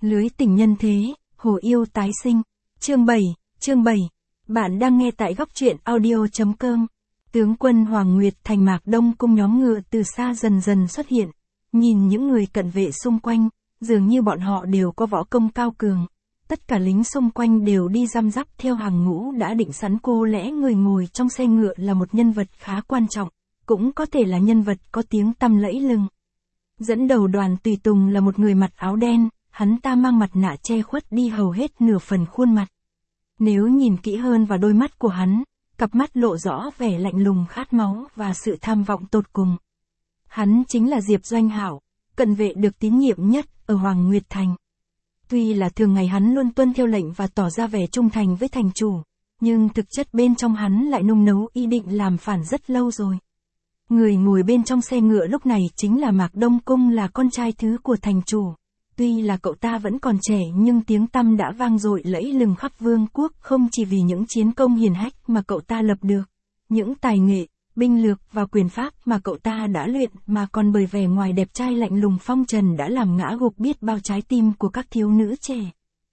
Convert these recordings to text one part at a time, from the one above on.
Lưới tình nhân thế, hồ yêu tái sinh. Chương 7. Bạn đang nghe tại góc truyện audio.com. Tướng quân Hoàng Nguyệt thành Mạc Đông cung nhóm ngựa từ xa dần dần xuất hiện. Nhìn những người cận vệ xung quanh, dường như bọn họ đều có võ công cao cường. Tất cả lính xung quanh đều đi răm rắp theo hàng ngũ đã định sẵn, cô lẽ người ngồi trong xe ngựa là một nhân vật khá quan trọng, cũng có thể là nhân vật có tiếng tăm lẫy lừng. Dẫn đầu đoàn tùy tùng là một người mặc áo đen, hắn ta mang mặt nạ che khuất đi hầu hết nửa phần khuôn mặt. Nếu nhìn kỹ hơn vào đôi mắt của hắn, cặp mắt lộ rõ vẻ lạnh lùng khát máu và sự tham vọng tột cùng. Hắn chính là Diệp Doanh Hạo, cận vệ được tín nhiệm nhất ở Hoàng Nguyệt Thành. Tuy là thường ngày hắn luôn tuân theo lệnh và tỏ ra vẻ trung thành với thành chủ, nhưng thực chất bên trong hắn lại nung nấu ý định làm phản rất lâu rồi. Người ngồi bên trong xe ngựa lúc này chính là Mạc Đông Cung, là con trai thứ của thành chủ. Tuy là cậu ta vẫn còn trẻ nhưng tiếng tăm đã vang dội lẫy lừng khắp vương quốc, không chỉ vì những chiến công hiển hách mà cậu ta lập được, những tài nghệ, binh lược và quyền pháp mà cậu ta đã luyện, mà còn bởi vẻ ngoài đẹp trai lạnh lùng phong trần đã làm ngã gục biết bao trái tim của các thiếu nữ trẻ.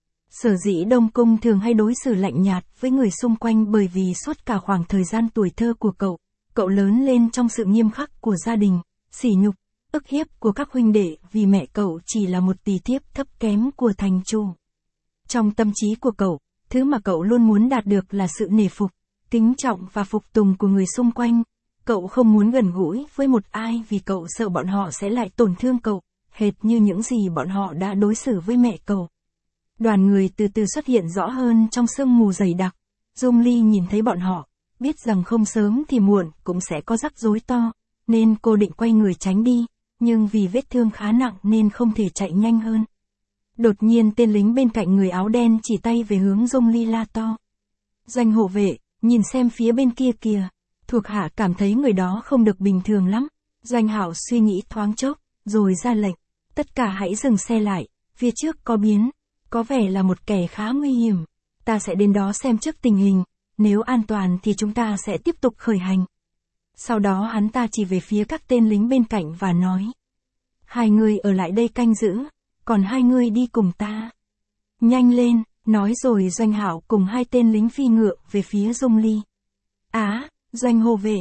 Sở dĩ Đông Cung thường hay đối xử lạnh nhạt với người xung quanh bởi vì suốt cả khoảng thời gian tuổi thơ của cậu lớn lên trong sự nghiêm khắc của gia đình, sỉ nhục, ức hiếp của các huynh đệ vì mẹ cậu chỉ là một tỳ thiếp thấp kém của thành chủ. Trong tâm trí của cậu, thứ mà cậu luôn muốn đạt được là sự nể phục, kính trọng và phục tùng của người xung quanh. Cậu không muốn gần gũi với một ai vì cậu sợ bọn họ sẽ lại tổn thương cậu, hệt như những gì bọn họ đã đối xử với mẹ cậu. Đoàn người từ từ xuất hiện rõ hơn trong sương mù dày đặc. Dung Ly nhìn thấy bọn họ, biết rằng không sớm thì muộn cũng sẽ có rắc rối to, nên cô định quay người tránh đi, nhưng vì vết thương khá nặng nên không thể chạy nhanh hơn. Đột nhiên tên lính bên cạnh người áo đen chỉ tay về hướng Dung Ly la to. Doanh hộ vệ, nhìn xem phía bên kia kìa. Thuộc hạ cảm thấy người đó không được bình thường lắm. Doanh Hạo suy nghĩ thoáng chốc, rồi ra lệnh. Tất cả hãy dừng xe lại, phía trước có biến, có vẻ là một kẻ khá nguy hiểm. Ta sẽ đến đó xem trước tình hình, nếu an toàn thì chúng ta sẽ tiếp tục khởi hành. Sau đó hắn ta chỉ về phía các tên lính bên cạnh và nói. Hai người ở lại đây canh giữ, còn hai người đi cùng ta. Nhanh lên, nói rồi Doanh Hạo cùng hai tên lính phi ngựa về phía Dung Ly. Doanh hộ vệ,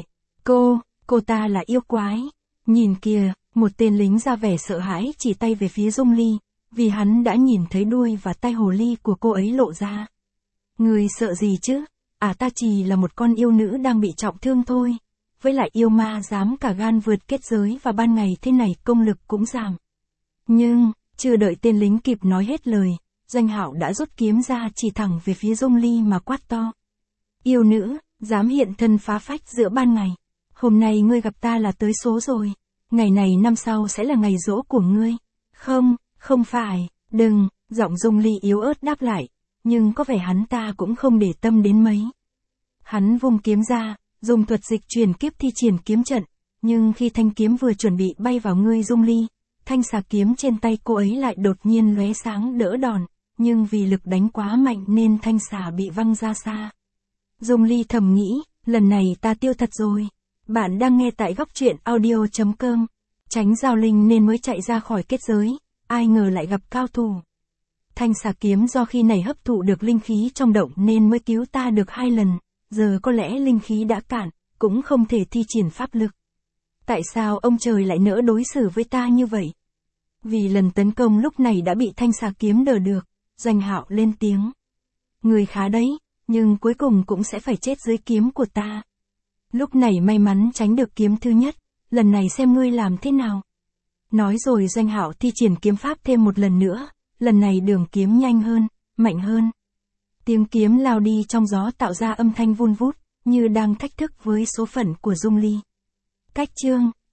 cô ta là yêu quái. Nhìn kìa, một tên lính ra vẻ sợ hãi chỉ tay về phía Dung Ly, vì hắn đã nhìn thấy đuôi và tai hồ ly của cô ấy lộ ra. Người sợ gì chứ? Ta chỉ là một con yêu nữ đang bị trọng thương thôi. Với lại yêu ma dám cả gan vượt kết giới và ban ngày thế này công lực cũng giảm. Nhưng, chưa đợi tên lính kịp nói hết lời, Doanh Hạo đã rút kiếm ra chỉ thẳng về phía Dung Ly mà quát to. Yêu nữ, dám hiện thân phá phách giữa ban ngày. Hôm nay ngươi gặp ta là tới số rồi. Ngày này năm sau sẽ là ngày giỗ của ngươi. Không phải, đừng, giọng Dung Ly yếu ớt đáp lại. Nhưng có vẻ hắn ta cũng không để tâm đến mấy. Hắn vung kiếm ra, dùng thuật dịch chuyển kiếp thi triển kiếm trận. Nhưng khi thanh kiếm vừa chuẩn bị bay vào ngươi Dung Ly, thanh xà kiếm trên tay cô ấy lại đột nhiên lóe sáng đỡ đòn. Nhưng vì lực đánh quá mạnh nên thanh xà bị văng ra xa. Dung Ly thầm nghĩ, lần này ta tiêu thật rồi. Bạn đang nghe tại góc truyện audio.com. Tránh giao linh nên mới chạy ra khỏi kết giới, ai ngờ lại gặp cao thủ. Thanh xà kiếm do khi này hấp thụ được linh khí trong động nên mới cứu ta được 2 lần, giờ có lẽ linh khí đã cạn, cũng không thể thi triển pháp lực. Tại sao ông trời lại nỡ đối xử với ta như vậy? Vì lần tấn công lúc này đã bị thanh xà kiếm đỡ được, Doanh Hạo lên tiếng. Người khá đấy, nhưng cuối cùng cũng sẽ phải chết dưới kiếm của ta. Lúc này may mắn tránh được kiếm thứ nhất, lần này xem ngươi làm thế nào. Nói rồi Doanh Hạo thi triển kiếm pháp thêm một lần nữa, lần này đường kiếm nhanh hơn, mạnh hơn. Tiếng kiếm lao đi trong gió tạo ra âm thanh vun vút, như đang thách thức với số phận của Dung Ly. Cách chương